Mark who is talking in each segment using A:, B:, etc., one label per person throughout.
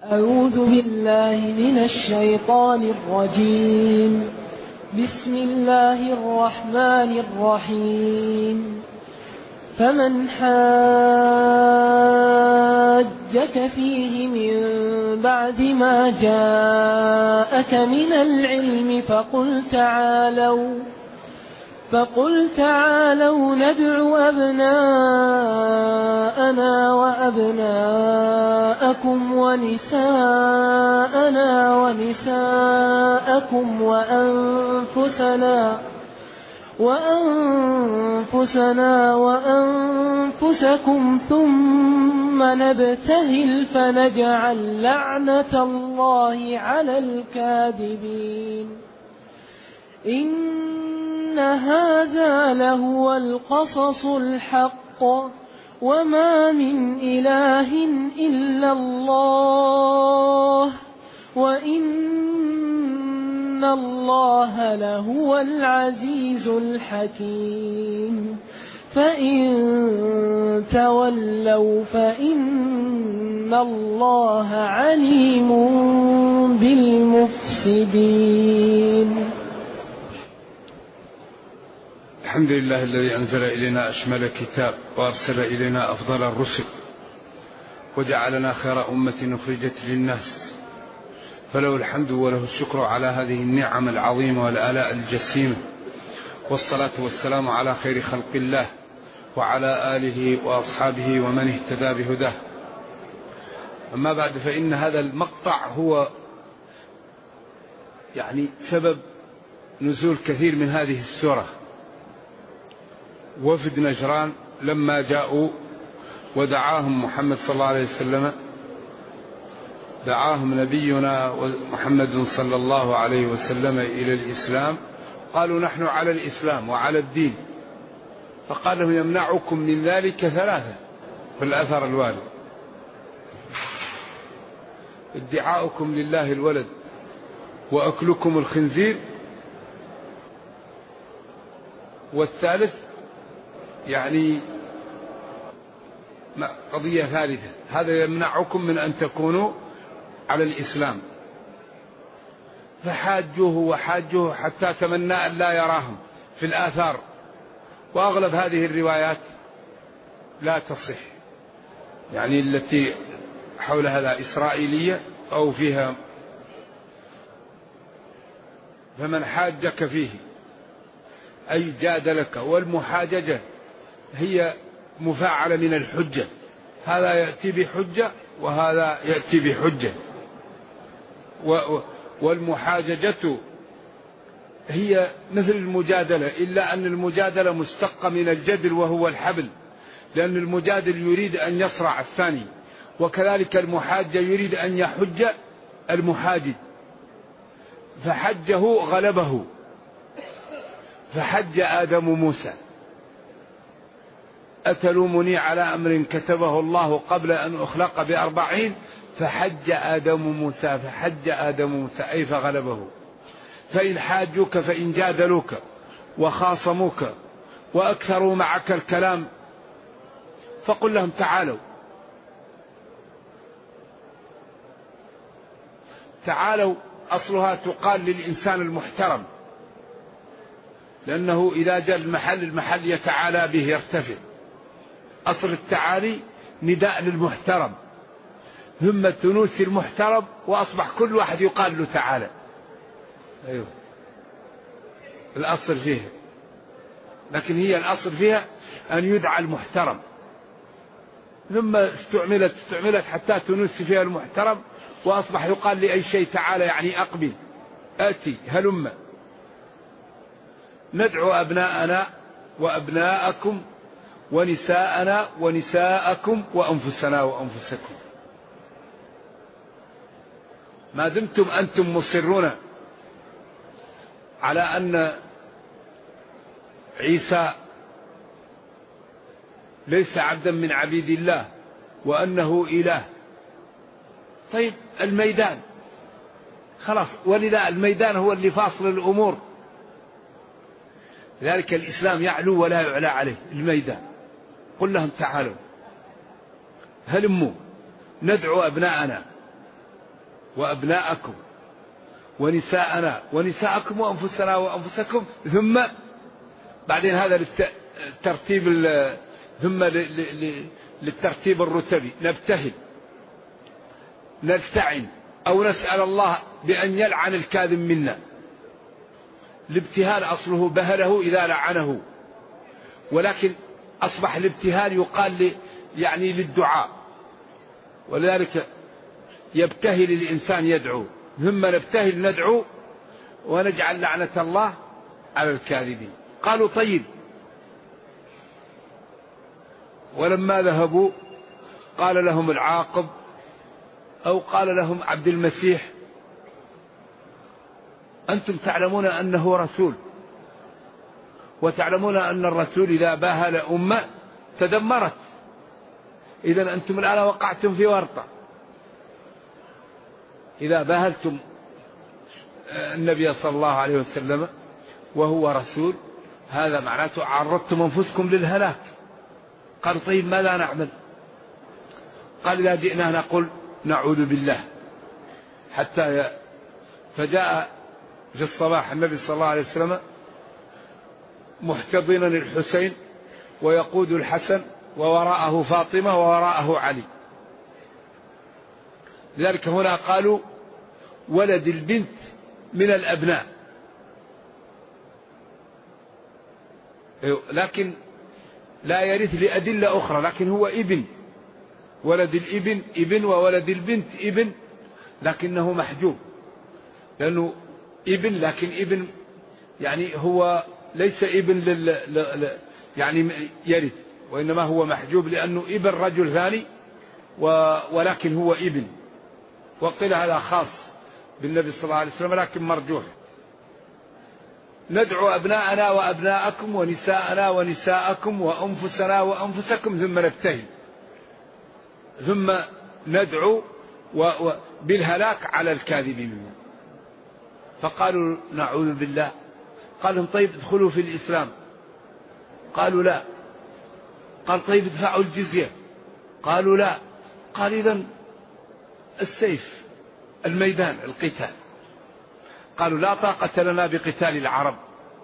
A: أعوذ بالله من الشيطان الرجيم. بسم الله الرحمن الرحيم. فمن حاجك فيه من بعد ما جاءك من العلم فقل تعالوا ندع أبناءنا وأبناءكم ونساءنا ونساءكم وأنفسنا وأنفسكم ثم نبتهل فنجعل لعنة الله على الكاذبين. إن هذا لهو القصص الحق وما من إله إلا الله وإن الله لهو العزيز الحكيم. فإن تولوا فإن الله عليم بالمفسدين.
B: الحمد لله الذي أنزل إلينا أشمل كتاب وأرسل إلينا أفضل الرسل وجعلنا خير أمة أخرجت للناس، فله الحمد وله الشكر على هذه النعم العظيمة والآلاء الجسيمة، والصلاة والسلام على خير خلق الله وعلى آله وأصحابه ومن اهتدى بهداه. أما بعد، فإن هذا المقطع هو سبب نزول كثير من هذه السورة. وفد نجران لما جاءوا ودعاهم محمد صلى الله عليه وسلم، دعاهم نبينا محمد صلى الله عليه وسلم إلى الإسلام، قالوا نحن على الإسلام وعلى الدين، فقال لهم يمنعكم من ذلك ثلاثة في الأثر الوارد: ادعاؤكم لله الولد، وأكلكم الخنزير، والثالث قضية ثالثة، هذا يمنعكم من أن تكونوا على الإسلام. فحاجوه وحاجوه حتى تمنى أن لا يراهم في الآثار، وأغلب هذه الروايات لا تصح، التي حول هذا إسرائيلية أو فيها. فمن حاجك فيه أي جادلك، والمحاججة هي مفاعلة من الحجة، هذا يأتي بحجة وهذا يأتي بحجة. والمحاججة هي مثل المجادلة، إلا أن المجادلة مشتقة من الجدل وهو الحبل، لأن المجادل يريد أن يصرع الثاني، وكذلك المحاجة يريد أن يحج المحاجج، فحجه غلبه، فحج آدم موسى: أتلومني على أمر كتبه الله قبل أن أخلق ب40، فحج آدم موسى، فحج آدم موسى أي فغلبه. فإن حاجوك، فإن جادلوك وخاصموك وأكثروا معك الكلام، فقل لهم تعالوا. أصلها تقال للإنسان المحترم، لأنه إذا جاء المحل يتعالى به، يرتفع. أصل التعالي نداء للمحترم، ثم تنوسي المحترم، وأصبح كل واحد يقال له تعالى. أيوه، الأصل فيها، لكن هي الأصل فيها أن يدعى المحترم، ثم استعملت حتى تنوسي فيها المحترم، وأصبح يقال لأي شيء تعالى، أقبل، آتي، هلم. ندعو أبناءنا وأبناءكم ونساءنا ونساءكم وأنفسنا وأنفسكم. ما دمتم أنتم مصرون على أن عيسى ليس عبدا من عبيد الله وأنه إله، طيب الميدان خلاص، ولذا الميدان هو اللي فاصل الأمور، لذلك الإسلام يعلو ولا يعلى عليه. الميدان قل لهم تعالوا هلموا ندعو أبناءنا وأبناءكم ونساءنا ونساءكم وأنفسنا وأنفسكم، ثم بعدين هذا للترتيب، ثم للترتيب الرتبي، نبتهل نستعن أو نسأل الله بأن يلعن الكاذب منا. الابتهال أصله بهله إذا لعنه، ولكن أصبح الابتهال يقال يعني للدعاء، ولذلك يبتهل الإنسان يدعو، ثم نبتهل ندعو ونجعل لعنة الله على الكاذبين. قالوا طيب. ولما ذهبوا قال لهم العاقب أو قال لهم عبد المسيح: أنتم تعلمون أنه رسول، وتعلمون أن الرسول إذا باهل أمة تدمرت، إذن أنتم الآن وقعتم في ورطة. إذا باهلتم النبي صلى الله عليه وسلم وهو رسول، هذا معناته عرضتم أنفسكم للهلاك. قال طيب ماذا نعمل؟ قال إذا جئنا نقول نعوذ بالله فجاء في الصباح النبي صلى الله عليه وسلم محتضنا الحسين ويقود الحسن ووراءه فاطمة ووراءه علي. لذلك هنا قالوا ولد البنت من الأبناء، لكن لا يرث لأدلة أخرى، لكن هو ابن، ولد الابن ابن وولد البنت ابن، لكنه محجوب لأنه ابن، لكن ابن يعني هو ليس ابن يعني يرث، وإنما هو محجوب لأنه ابن رجل ثاني، ولكن هو ابن. وقيل هذا خاص بالنبي صلى الله عليه وسلم لكن مرجوح. ندعو أبناءنا وأبناءكم ونساءنا ونساءكم وأنفسنا وأنفسكم، ثم نبتهل، ثم ندعو بالهلاك على الكاذبين. فقالوا نعوذ بالله. قال لهم طيب ادخلوا في الإسلام. قالوا لا. قال طيب ادفعوا الجزية. قالوا لا. قال إذن السيف، الميدان، القتال. قالوا لا طاقة لنا بقتال العرب.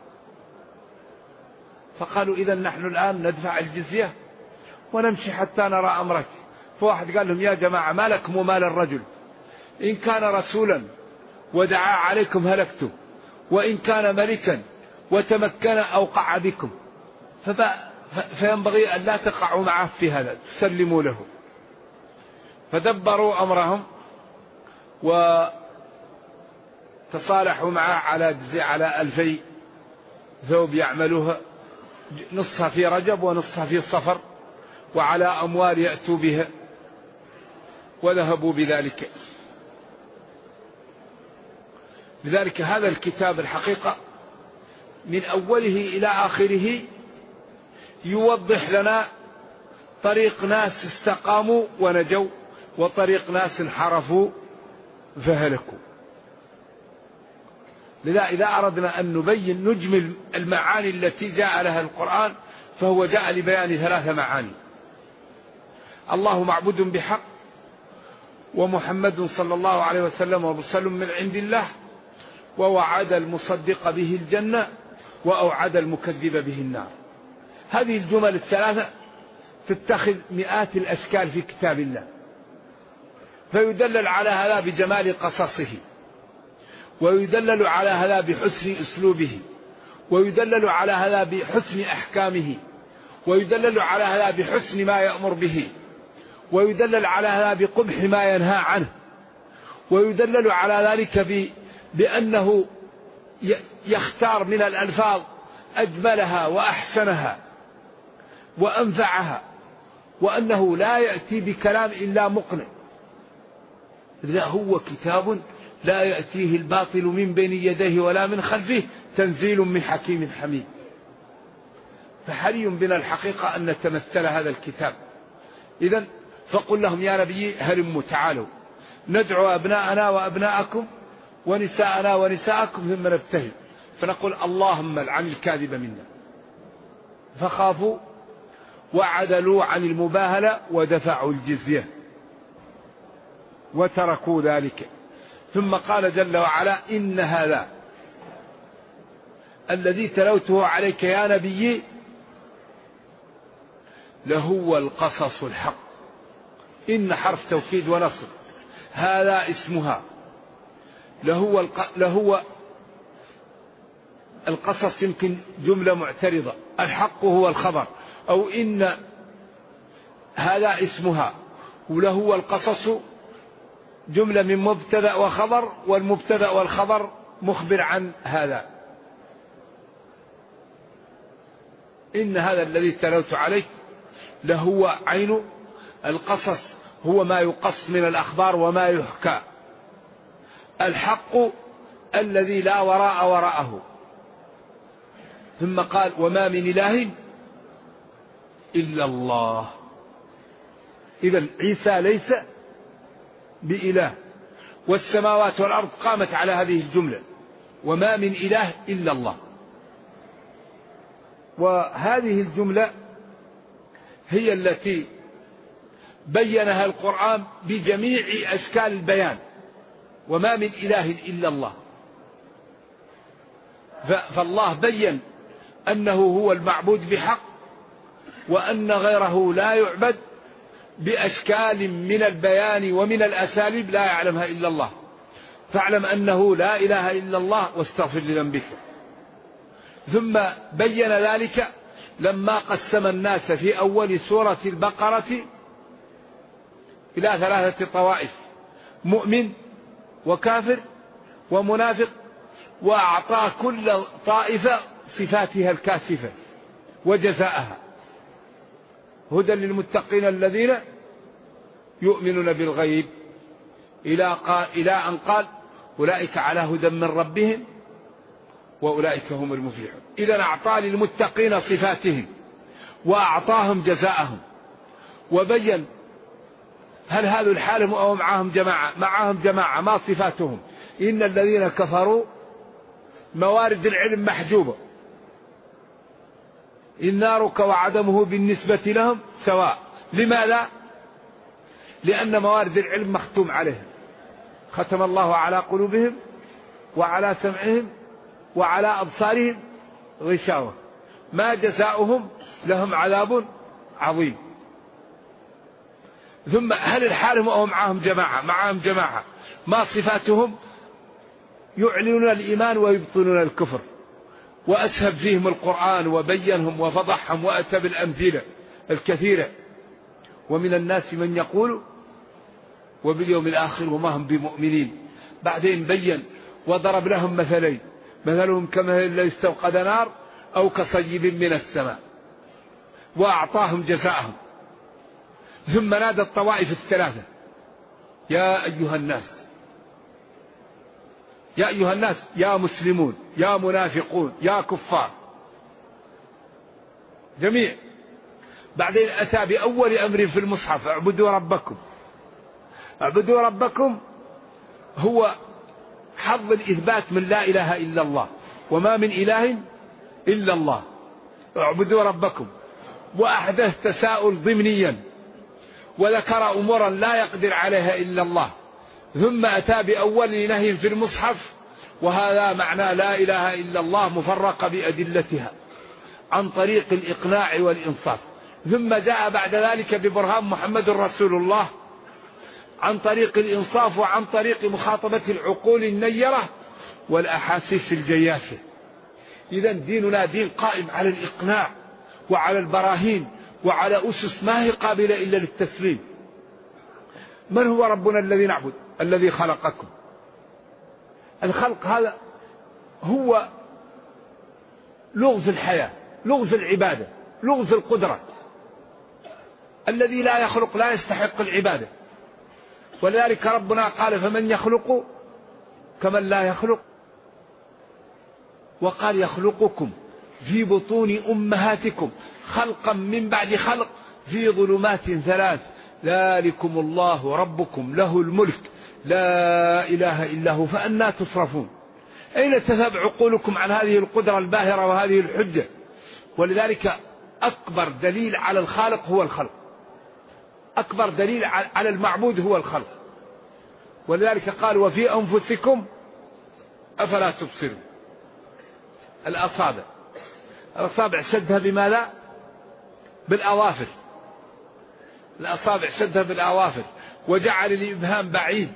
B: فقالوا إذن نحن الآن ندفع الجزية ونمشي حتى نرى أمرك. فواحد قال لهم يا جماعة ما لكم ومال الرجل، إن كان رسولا ودعا عليكم هلكتم، وإن كان ملكا وتمكن أوقع بكم، فينبغي أن لا تقعوا معه في هذا، تسلموا له. فدبروا أمرهم وتصالحوا معه على 2000 ثوب يعملوها، نصها في رجب ونصها في صفر، وعلى أموال يأتوا بها، وذهبوا بذلك. لذلك هذا الكتاب الحقيقة من أوله إلى آخره يوضح لنا طريق ناس استقاموا ونجوا، وطريق ناس انحرفوا فهلكوا. لذا إذا أردنا أن نبين نجمل المعاني التي جاء لها القرآن، فهو جاء لبيان 3 معاني: الله معبود بحق، ومحمد صلى الله عليه وسلم ورسول من عند الله، ووعد المصدق به الجنة، وأوعد المكذب به النار. هذه الجمل الثلاثة تتخذ مئات الأشكال في كتاب الله، فيدلل على هذا بجمال قصصه، ويدلل على هذا بحسن أسلوبه، ويدلل على هذا بحسن أحكامه، ويدلل على هذا بحسن ما يأمر به، ويدلل على هذا بقبح ما ينهى عنه، ويدلل على ذلك بأنه يختار من الألفاظ أجملها وأحسنها وأنفعها، وأنه لا يأتي بكلام إلا مقنع. لا، هو كتاب لا يأتيه الباطل من بين يديه ولا من خلفه، تنزيل من حكيم حميد. فحري بنا الحقيقة أن نتمثل هذا الكتاب. إذن فقل لهم يا نبي هلموا تعالوا ندعو أبناءنا وأبناءكم ونساءنا ونساءكم، ثم نبتهل فنقول اللهم لعن الكاذب منا. فخافوا وعدلوا عن المباهلة ودفعوا الجزية وتركوا ذلك. ثم قال جل وعلا إن هذا الذي تلوته عليك يا نبي لهو القصص الحق. إن حرف توكيد ونصر، هذا اسمها، لهو القصص يمكن جملة معترضة، الحق هو الخبر، أو إن هذا اسمها، ولهو القصص جملة من مبتدأ وخبر، والمبتدأ والخبر مخبر عن هذا. إن هذا الذي تلوت عليك لهو عين القصص، هو ما يقص من الأخبار وما يحكى، الحق الذي لا وراء وراءه. ثم قال وما من إله إلا الله. إذن عيسى ليس بإله، والسماوات والأرض قامت على هذه الجملة، وما من إله إلا الله. وهذه الجملة هي التي بينها القرآن بجميع أشكال البيان، وما من إله إلا الله. فالله بين أنه هو المعبود بحق، وأن غيره لا يعبد بأشكال من البيان ومن الأساليب لا يعلمها إلا الله. فاعلم أنه لا إله إلا الله واستغفر لذنبك. ثم بين ذلك لما قسم الناس في أول سورة البقرة إلى 3 طوائف: مؤمن وكافر ومنافق، وأعطى كل طائفة صفاتها الكاشفة وجزاءها: هدى للمتقين الذين يؤمنون بالغيب، إلى أن قال أولئك على هدى من ربهم وأولئك هم المفلحون. إذن أعطى للمتقين صفاتهم وأعطاهم جزاءهم، وبين هل هذا الحال أو معهم جماعة ما صفاتهم. إن الذين كفروا موارد العلم محجوبة، النارك وعدمه بالنسبة لهم سواء. لماذا؟ لأن موارد العلم مختوم عليهم، ختم الله على قلوبهم وعلى سمعهم وعلى أبصارهم غشاوة، ما جزاؤهم؟ لهم عذاب عظيم. ثم هل الحال أو معهم جماعة ما صفاتهم؟ يعلنون الإيمان ويبطنون الكفر. وأسهب فيهم القرآن وبينهم وفضحهم وأتى بالأمثلة الكثيرة. ومن الناس من يقول وباليوم الآخر وما هم بمؤمنين. بعدين بين وضرب لهم مثلين: مثلهم كمثل الذي استوقد نار أو كصيب من السماء، وأعطاهم جزاءهم. ثم نادى الطوائف الثلاثة: يا أيها الناس، يا مسلمون، يا منافقون، يا كفار، جميع. بعدين أتى بأول أمر في المصحف: اعبدوا ربكم. اعبدوا ربكم هو حظ الإثبات من لا إله إلا الله، وما من إله إلا الله. اعبدوا ربكم. وأحدث تساؤل ضمنيا، وذكر أمورا لا يقدر عليها إلا الله. ثم أتى بأول نهي في المصحف، وهذا معنى لا إله إلا الله مفرقة بأدلتها عن طريق الإقناع والإنصاف. ثم جاء بعد ذلك ببرهان محمد رسول الله عن طريق الإنصاف وعن طريق مخاطبة العقول النيرة والأحاسيس الجياشة. إذن ديننا دين قائم على الإقناع وعلى البراهين وعلى أسس ما هي قابلة إلا للتسليم. من هو ربنا الذي نعبد؟ الذي خلقكم. الخلق هذا هو لغز الحياة، لغز العبادة، لغز القدرة. الذي لا يخلق لا يستحق العبادة. ولذلك ربنا قال: فمن يخلق كمن لا يخلق. وقال: يخلقكم في بطون أمهاتكم خلقا من بعد خلق في ظلمات 3 ذلكم الله ربكم له الملك لا إله إلا هو فأنى تصرفون. أين تذهب عقولكم عن هذه القدرة الباهرة وهذه الحجة؟ ولذلك أكبر دليل على الخالق هو الخلق، أكبر دليل على المعبود هو الخلق. ولذلك قال وفي أنفسكم أفلا تبصرون. الأصابع شدها بماذا؟ بالأظافر. الأصابع شدها بالأظافر، وجعل الإبهام بعيد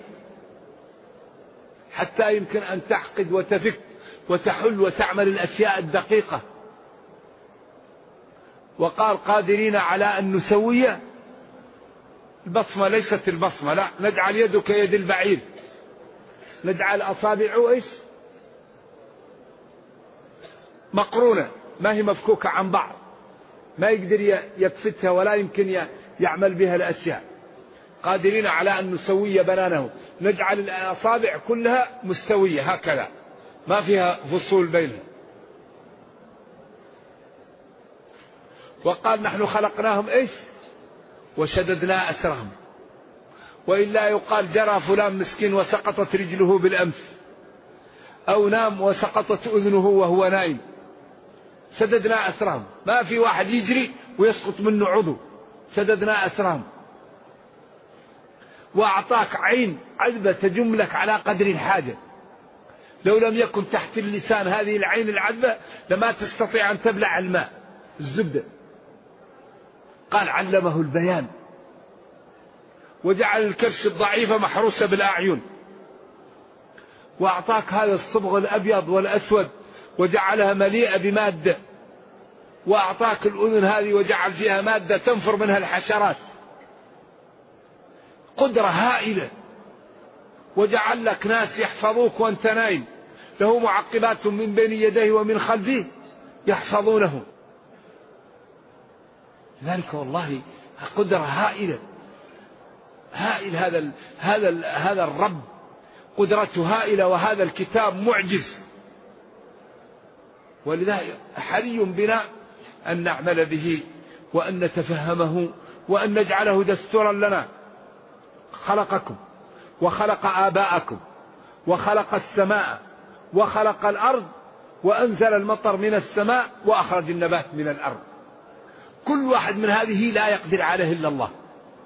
B: حتى يمكن أن تعقد وتفك وتحل وتعمل الأشياء الدقيقة. وقال قادرين على أن نسوي البصمة، ليست البصمة، لا، نجعل يدك يد البعير، نجعل أصابعه إيش؟ مقرونة، ما هي مفكوكة عن بعض، ما يقدر يكفتها ولا يمكن يعمل بها الأشياء. قادرين على أن نسوي بنانه، نجعل الأصابع كلها مستوية هكذا ما فيها فصول بينها. وقال نحن خلقناهم إيش؟ وشددنا أسرهم. وإلا يقال جرى فلان مسكين وسقطت رجله بالأمس، أو نام وسقطت أذنه وهو نائم. شددنا أسرهم، ما في واحد يجري ويسقط منه عضو. شددنا أسرهم. وأعطاك عين عذبة تجم لك على قدر الحاجة، لو لم يكن تحت اللسان هذه العين العذبة لما تستطيع أن تبلع الماء الزبدة. قال علمه البيان. وجعل الكرش الضعيفة محروسة بالأعين. وأعطاك هذا الصبغ الأبيض والأسود وجعلها مليئة بمادة. وأعطاك الأذن هذه وجعل فيها مادة تنفر منها الحشرات. قدرة هائلة. وجعل لك ناس يحفظوك وانت نايم، له معقبات من بين يديه ومن خلفه يحفظونه. ذلك والله قدرة هائلة. هائل هذا الرب، قدرته هائلة، وهذا الكتاب معجز. ولذلك حري بنا أن نعمل به وأن نتفهمه وأن نجعله دستورا لنا. خلقكم وخلق آباءكم وخلق السماء وخلق الأرض وأنزل المطر من السماء وأخرج النبات من الأرض. كل واحد من هذه لا يقدر عليه إلا الله.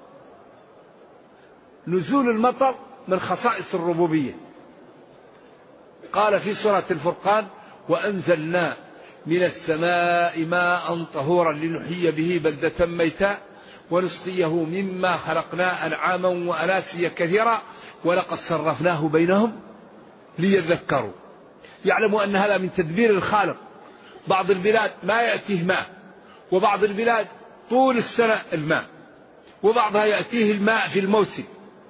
B: نزول المطر من خصائص الربوبية. قال في سورة الفرقان وأنزلنا من السماء ماء طهورا لنحيي به بلدة ميتا ونسقيه مما خلقنا أنعاما وأناسيا كثيرا ولقد صرفناه بينهم ليذكروا. يعلموا أن هذا من تدبير الخالق. بعض البلاد ما يأتيه ماء، وبعض البلاد طول السنة الماء، وبعضها يأتيه الماء في الموسم.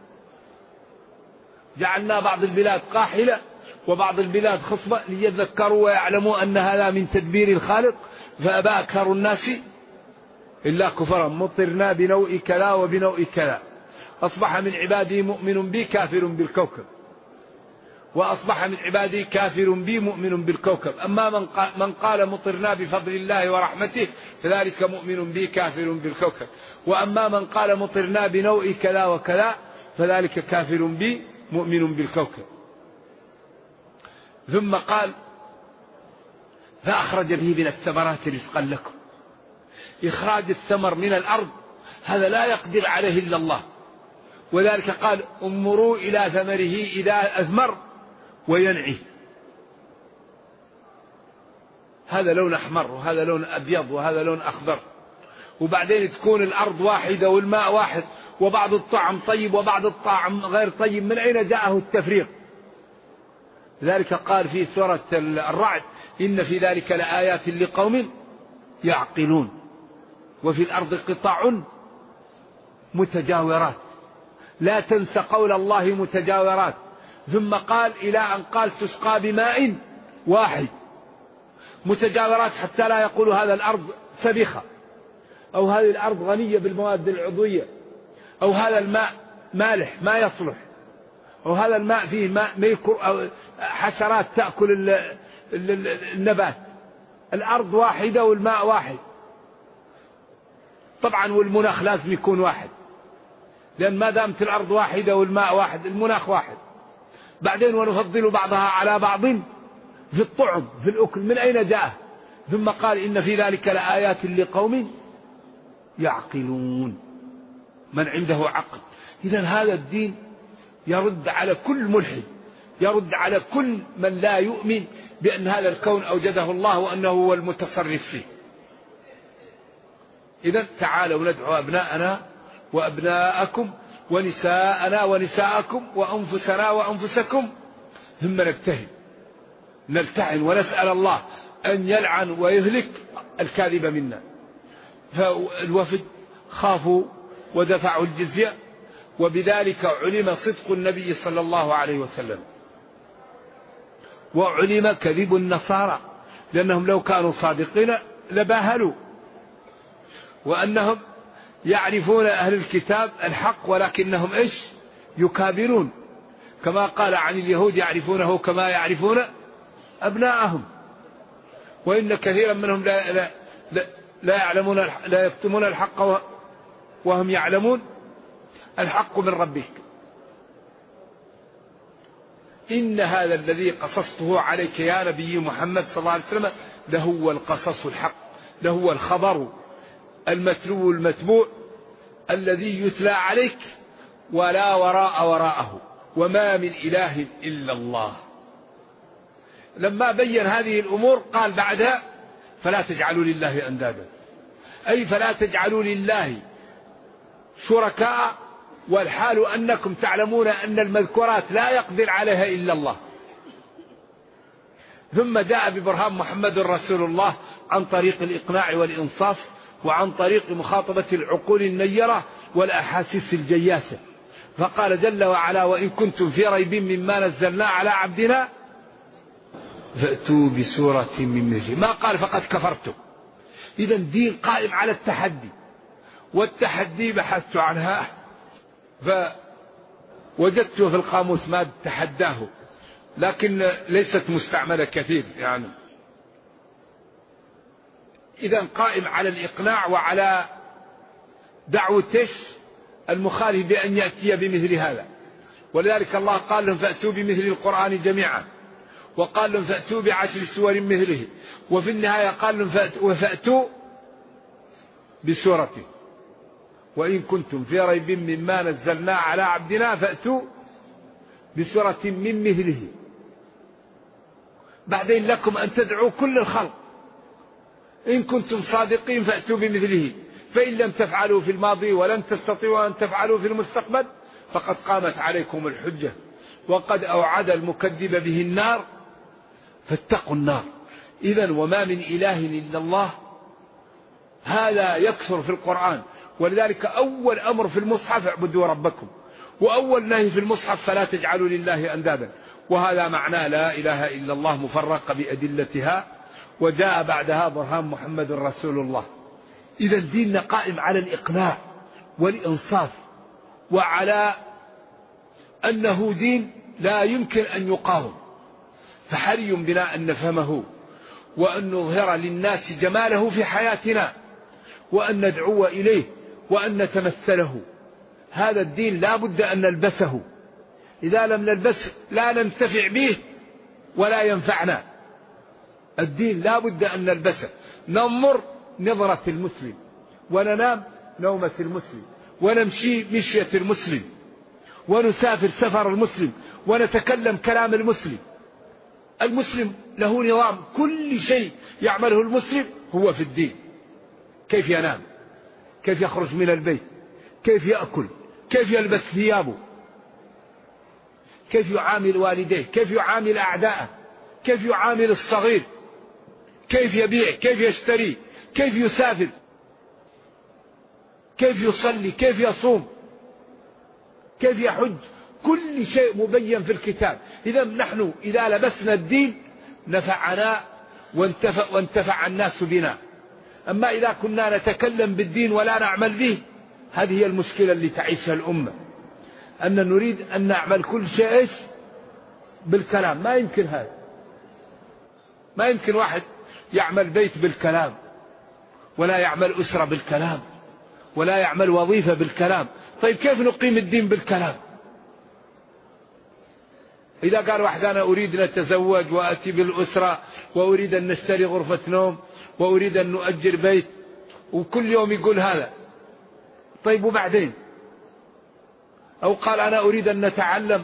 B: جعلنا بعض البلاد قاحلة وبعض البلاد خصبة ليذكروا ويعلموا أن هذا من تدبير الخالق. فأبى أكثر الناس إلا كفرا. مطرنا بنوء كلا وبنوء كلا. أصبح من عبادي مؤمن بي كافر بالكوكب، وأصبح من عبادي كافر بي مؤمن بالكوكب. أما من قال مطرنا بفضل الله ورحمته فذلك مؤمن بي كافر بالكوكب. وأما من قال مطرنا بنوء كلا وكلا فذلك كافر بي مؤمن بالكوكب. ثم قال فأخرج به من الثمرات رزقا لكم. إخراج الثمر من الأرض هذا لا يقدر عليه إلا الله. وذلك قال انظروا إلى ثمره إذا أثمر وينعي. هذا لون أحمر وهذا لون أبيض وهذا لون أخضر. وبعدين تكون الأرض واحدة والماء واحد، وبعض الطعم طيب وبعض الطعم غير طيب. من أين جاءه التفريق؟ ذلك قال في سورة الرعد إن في ذلك لآيات لقوم يعقلون. وفي الأرض قطع متجاورات. لا تنس قول الله متجاورات. ثم قال إلى أن قال تسقى بماء واحد. متجاورات حتى لا يقول هذا الأرض سبخة، أو هذه الأرض غنية بالمواد العضوية، أو هذا الماء مالح ما يصلح، أو هذا الماء فيه ماء أو حشرات تأكل النبات. الأرض واحدة والماء واحد. طبعا والمناخ لازم يكون واحد، لأن ما دامت الأرض واحدة والماء واحد المناخ واحد. بعدين ونفضل بعضها على بعض في الطعم في الأكل. من أين جاء؟ ثم قال إن في ذلك لآيات لقوم يعقلون، من عنده عقل. إذن هذا الدين يرد على كل ملحد، يرد على كل من لا يؤمن بأن هذا الكون أوجده الله وأنه هو المتصرف فيه. إذن تعالوا ندعو أبناءنا وأبناءكم ونساءنا ونساءكم وأنفسنا وأنفسكم، ثم نجتهد نلتعن ونسأل الله أن يلعن ويهلك الكاذب منا. فالوفد خافوا ودفعوا الجزية، وبذلك علم صدق النبي صلى الله عليه وسلم، وعلم كذب النصارى، لأنهم لو كانوا صادقين لباهلوا، وأنهم يعرفون أهل الكتاب الحق ولكنهم إيش؟ يكابرون، كما قال عن اليهود يعرفونه كما يعرفون أبناءهم، وإن كثيرا منهم لا يعلمون، لا يكتمون الحق وهم يعلمون الحق من ربك. إن هذا الذي قصصته عليك يا نبي محمد صلى الله عليه وسلم لهو القصص الحق، لهو الخبر المتلو المتبوع الذي يتلى عليك ولا وراء وراءه، وما من إله إلا الله. لما بين هذه الأمور قال بعدها فلا تجعلوا لله أندادا، أي فلا تجعلوا لله شركاء، والحال أنكم تعلمون أن المذكورات لا يقدر عليها إلا الله. ثم جاء ببرهان محمد رسول الله عن طريق الإقناع والإنصاف، وعن طريق مخاطبة العقول النيرة والأحاسيس الجياسة، فقال جل وعلا وإن كنتم في ريب مما نزلنا على عبدنا فأتوا بسورة من مثله، ما قال فقد كفرتم. إذا دين قائم على التحدي، والتحدي بحثت عنها فوجدته في القاموس ما تحداه، لكن ليست مستعملة كثير يعني. إذا قائم على الإقناع وعلى دعوة المخالف بأن يأتي بمثل هذا، ولذلك الله قال لهم فأتوا بمثل القرآن جميعا، وقال لهم فأتوا بعشر سور مثله، وفي النهاية قال لهم فأتوا بسورة وإن كنتم في ريب مما نزلنا على عبدنا فأتوا بسورة من مثله. بعدين لكم أن تدعوا كل الخلق إن كنتم صادقين فأتوا بمثله، فإن لم تفعلوا في الماضي ولن تستطيعوا أن تفعلوا في المستقبل فقد قامت عليكم الحجة، وقد أوعد المكذب به النار فاتقوا النار. إذن وما من إله إلا الله، هذا يكثر في القرآن، ولذلك أول أمر في المصحف اعبدوا ربكم، وأول نهي في المصحف فلا تجعلوا لله أندادا، وهذا معناه لا إله إلا الله مفرقة بأدلتها، وجاء بعدها برهان محمد رسول الله. إذا ديننا قائم على الإقناع والإنصاف، وعلى أنه دين لا يمكن أن يقاوم، فحري بنا أن نفهمه وأن نظهر للناس جماله في حياتنا، وأن ندعو إليه وأن نتمثله. هذا الدين لا بد أن نلبسه، إذا لم نلبسه لا ننتفع به ولا ينفعنا. الدين لا بد أن نلبسه، ننظر نظرة المسلم، وننام نومة المسلم، ونمشي مشية المسلم، ونسافر سفر المسلم، ونتكلم كلام المسلم. المسلم له نظام، كل شيء يعمله المسلم هو في الدين، كيف ينام، كيف يخرج من البيت، كيف يأكل، كيف يلبس ثيابه، كيف يعامل والديه، كيف يعامل أعداءه، كيف يعامل الصغير، كيف يبيع، كيف يشتري، كيف يسافر، كيف يصلي، كيف يصوم، كيف يحج، كل شيء مبين في الكتاب. إذا نحن إذا لبسنا الدين نفعنا وانتفع الناس بنا. أما إذا كنا نتكلم بالدين ولا نعمل به، هذه هي المشكلة اللي تعيشها الأمة، أن نريد أن نعمل كل شيء بالكلام. ما يمكن هذا، ما يمكن واحد يعمل بيت بالكلام، ولا يعمل أسرة بالكلام، ولا يعمل وظيفة بالكلام. طيب كيف نقيم الدين بالكلام؟ إذا قال واحد أنا أريد أن أتزوج وأتي بالأسرة، وأريد أن نشتري غرفة نوم، وأريد أن نؤجر بيت، وكل يوم يقول هذا، طيب وبعدين
C: أو قال أنا أريد أن نتعلم،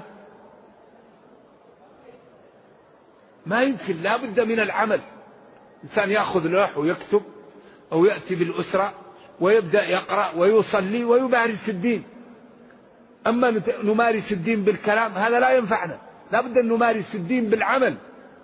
C: ما يمكن، لا بد من العمل. إنسان يأخذ لوح ويكتب أو يأتي بالأسرة ويبدأ يقرأ ويصلي ويمارس في الدين. أما نمارس الدين بالكلام هذا لا ينفعنا، لا بد أن نمارس الدين بالعمل.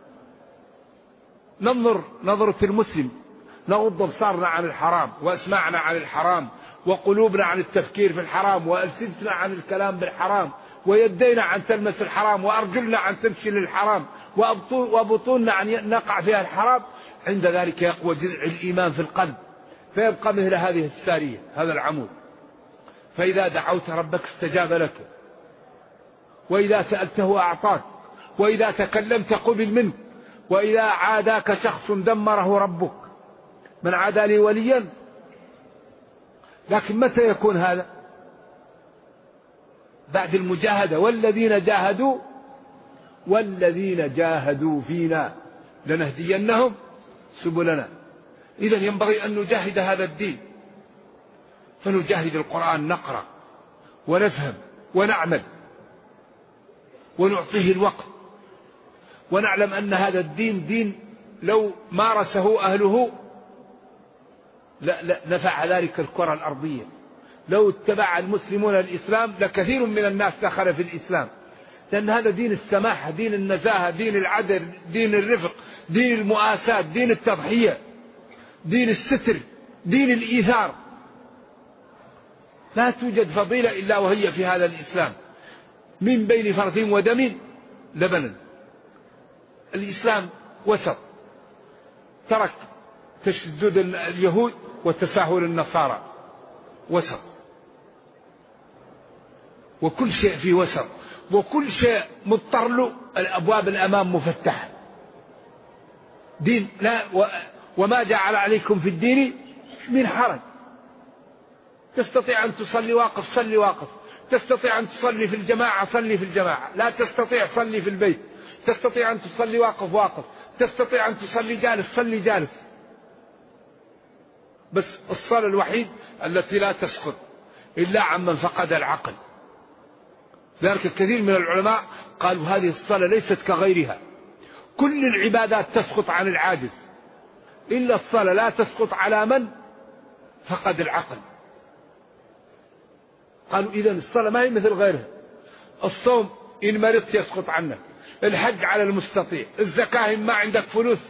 C: ننظر نظرة المسلم، نغض أبصارنا عن الحرام وأسماعنا عن الحرام وقلوبنا عن التفكير في الحرام وألسنتنا عن الكلام بالحرام ويدينا عن تلمس الحرام وأرجلنا عن تمشي للحرام وبطوننا عن نقع فيها الحرام. عند ذلك يقوى جذع الإيمان في القلب، فيبقى مثل هذه السارية، هذا العمود. فإذا دعوت ربك استجاب لك، وإذا سألته أعطاك، وإذا تكلمت قبل منك، وإذا عاداك شخص دمره ربك. من عادى لي وليا. لكن متى يكون هذا؟ بعد المجاهدة. والذين جاهدوا فينا لنهدينهم سبلنا. إذن ينبغي أن نجاهد هذا الدين، فنجاهد القرآن، نقرأ ونفهم ونعمل ونعطيه الوقت، ونعلم أن هذا الدين دين لو مارسه أهله لا نفع ذلك الكرة الأرضية. لو اتبع المسلمون الإسلام لكثير من الناس دخل في الإسلام، لأن هذا دين السماحة، دين النزاهة، دين العدل، دين الرفق، دين المؤاساة، دين التضحية، دين الستر، دين الإيثار. لا توجد فضيلة إلا وهي في هذا الإسلام. من بين فرث ودم لبنا. الإسلام وسط، ترك تشدد اليهود وتساهل النصارى، وسط، وكل شيء في وسط، وكل شيء مضطر له، الأبواب الأمام مفتحة. دين لا وما جعل عليكم في الدين من حرج. تستطيع أن تصلي واقف، صلي واقف. تستطيع أن تصلي في الجماعة، صلي في الجماعة. لا تستطيع، صلي في البيت. تستطيع أن تصلي واقف، واقف. تستطيع أن تصلي جالس، صلي جالس. بس الصلاة الوحيد التي لا تسقط إلا عمن فقد العقل. ذلك كثير من العلماء قالوا هذه الصلاة ليست كغيرها. كل العبادات تسقط عن العاجز، إلا الصلاة لا تسقط على من فقد العقل. قالوا إذن الصلاة ما هي مثل غيرها. الصوم إن مرضت يسقط عنك، الحج على المستطيع، الزكاة إن ما عندك فلوس.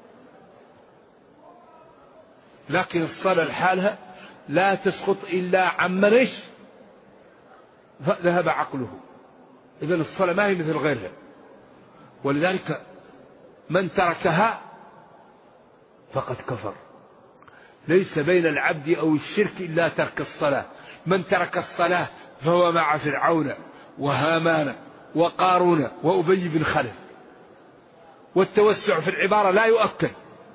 C: لكن الصلاة لحالها لا تسقط إلا عمن إيش ذهب عقله. إذن الصلاة ما هي مثل غيرها. ولذلك من تركها فقد كفر. ليس بين العبد أو الشرك إلا ترك الصلاة. من ترك الصلاة فهو مع فرعون وهامان وقارون وأبي بن خلف. والتوسع في العبارة لا يؤكد.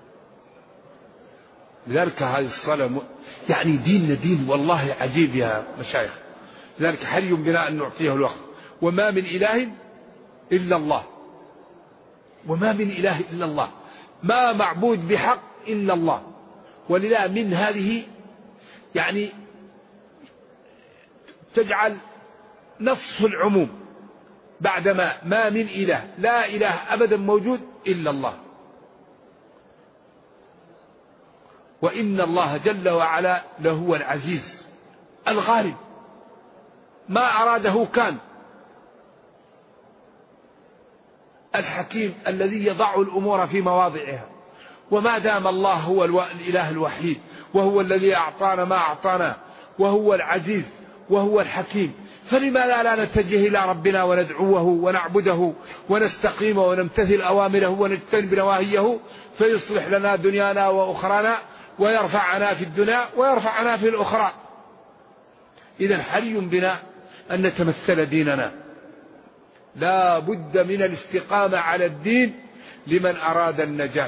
C: لذلك هذه الصلاة يعني ديننا دين والله عجيب يا مشايخ. لذلك حري بنا أن نعطيه الوقت. وما من إله إلا الله، وما من إله إلا الله، ما معبود بحق إلا الله. ولذا من هذه يعني تجعل نصف العموم بعدما ما من إله، لا إله أبدا موجود إلا الله. وإن الله جل وعلا لهو العزيز الغالب، ما أراده كان، الحكيم الذي يضع الأمور في مواضعها. وما دام الله هو الإله الوحيد، وهو الذي أعطانا ما أعطانا، وهو العزيز وهو الحكيم، فلما لا نتجه إلى ربنا وندعوه ونعبده ونستقيم ونمتثل أوامره ونجتنب نواهيه، فيصلح لنا دنيانا وأخرانا، ويرفعنا في الدنيا ويرفعنا في الأخرى. إذن حري بنا أن نتمثل ديننا. لا بد من الاستقامة على الدين لمن أراد النجاة.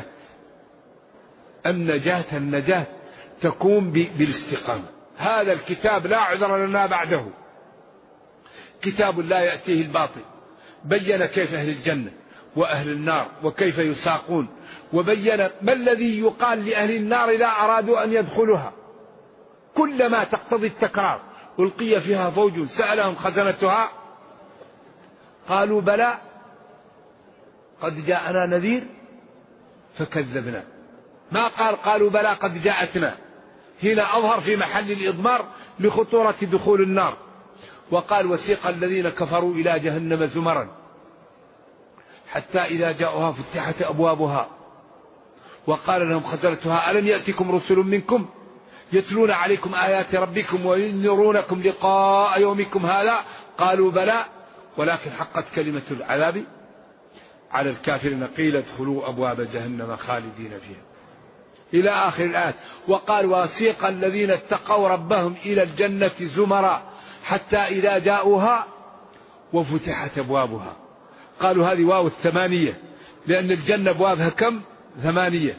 C: النجاة تكون بالاستقامة. هذا الكتاب لا عذر لنا بعده، كتاب لا يأتيه الباطل. بين كيف أهل الجنة وأهل النار وكيف يساقون، وبين ما الذي يقال لأهل النار إذا أرادوا أن يدخلها، كلما تقتضي التكرار، ألقي فيها فوج سألهم خزنتها قالوا بلى قد جاءنا نذير فكذبنا. ما قالوا بلى قد جاءتنا، هنا أظهر في محل الإضمار لخطورة دخول النار. وقال وسيق الذين كفروا إلى جهنم زمرا حتى إذا جاءوها فتحت أبوابها وقال لهم خزنتها ألم يأتكم رسل منكم يتلون عليكم آيات ربكم وينذرونكم لقاء يومكم هذا قالوا بلى ولكن حقت كلمة العذاب على الكافرين قيل ادخلوا أبواب جهنم خالدين فيها إلى آخر الآيات. وقال وسيق الذين اتقوا ربهم إلى الجنة زمرا حتى إذا جاءوها وفتحت أبوابها. قالوا هذه واو الثمانية لأن الجنة أبوابها كم؟ 8.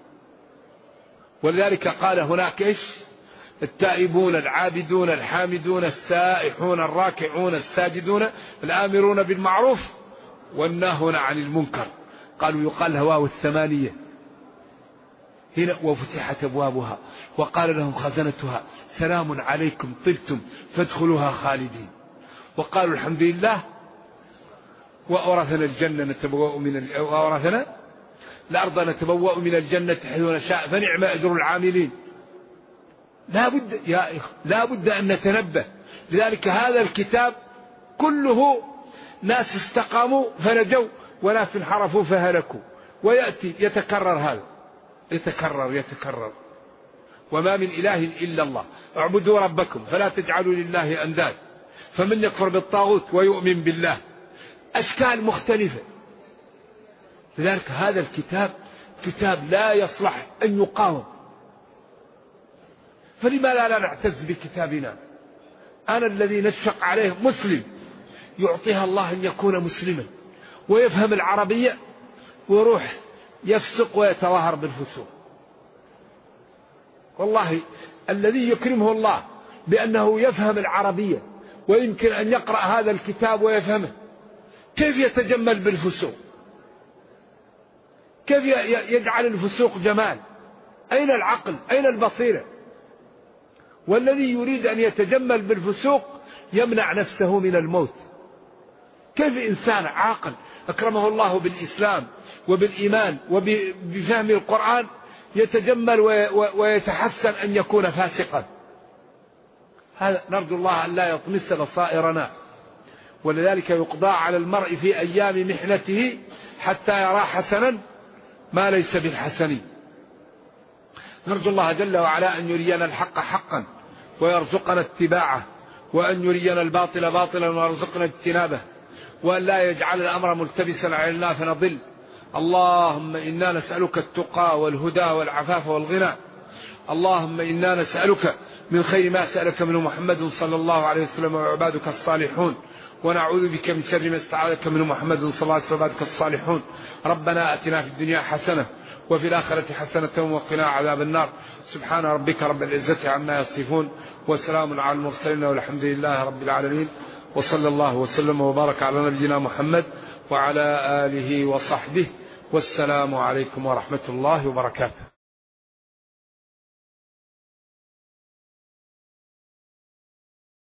C: ولذلك قال هناك إيش؟ التائبون العابدون الحامدون السائحون الراكعون الساجدون الآمرون بالمعروف والناهون عن المنكر. قالوا يقال لها واو الثمانية هنا وفتحت أبوابها وقال لهم خزنتها سلام عليكم طبتم فادخلوها خالدين. وقالوا الحمد لله وأورثنا الجنة وأورثنا الأرض نتبوأ من الجنة حيث نشاء فنعم أجر العاملين. لا بد أن نتنبه. لذلك هذا الكتاب كله ناس استقاموا فنجوا وناس انحرفوا فهلكوا. ويأتي يتكرر هذا يتكرر وما من إله إلا الله اعبدوا ربكم فلا تجعلوا لله أنداد. فمن يكفر بالطاغوت ويؤمن بالله أشكال مختلفة. لذلك هذا الكتاب كتاب لا يصلح أن يقاوم. فلما لا نعتز بكتابنا؟ أنا الذي نشفق عليه مسلم يعطيها الله أن يكون مسلما ويفهم العربية ويروح يفسق ويتظاهر بالفسوق. والله الذي يكرمه الله بأنه يفهم العربية ويمكن أن يقرأ هذا الكتاب ويفهمه كيف يتجمل بالفسوق؟ كيف يجعل الفسوق جمال؟ أين العقل؟ أين البصيرة؟ والذي يريد أن يتجمل بالفسوق يمنع نفسه من الموت. كيف إنسان عاقل أكرمه الله بالإسلام وبالإيمان وبفهم القرآن يتجمل ويتحسن أن يكون فاسقا؟ هذا نرجو الله أن لا يطمس بصائرنا. ولذلك يقضى على المرء في أيام محنته حتى يرى حسنا ما ليس بالحسن. نرجو الله جل وعلا أن يرينا الحق حقا ويرزقنا اتباعه وأن يرينا الباطل باطلا ويرزقنا اجتنابه وأن لا يجعل الأمر ملتبسا علينا فنضل. اللهم إنا نسألك التقى والهدى والعفاف والغنى. اللهم إنا نسألك من خير ما سألك منه محمد صلى الله عليه وسلم وعبادك الصالحون ونعوذ بك من شر ما استعاذك منه محمد صلى الله عليه وسلم وعبادك الصالحون. ربنا أتنا في الدنيا حسنة وفي الآخرة حسنة وقنا عذاب النار. سبحان ربك رب العزة عما يصفون وسلام على المرسلين والحمد لله رب العالمين. وصلى الله وسلم وبارك على نبينا محمد وعلى آله وصحبه والسلام عليكم ورحمة الله وبركاته.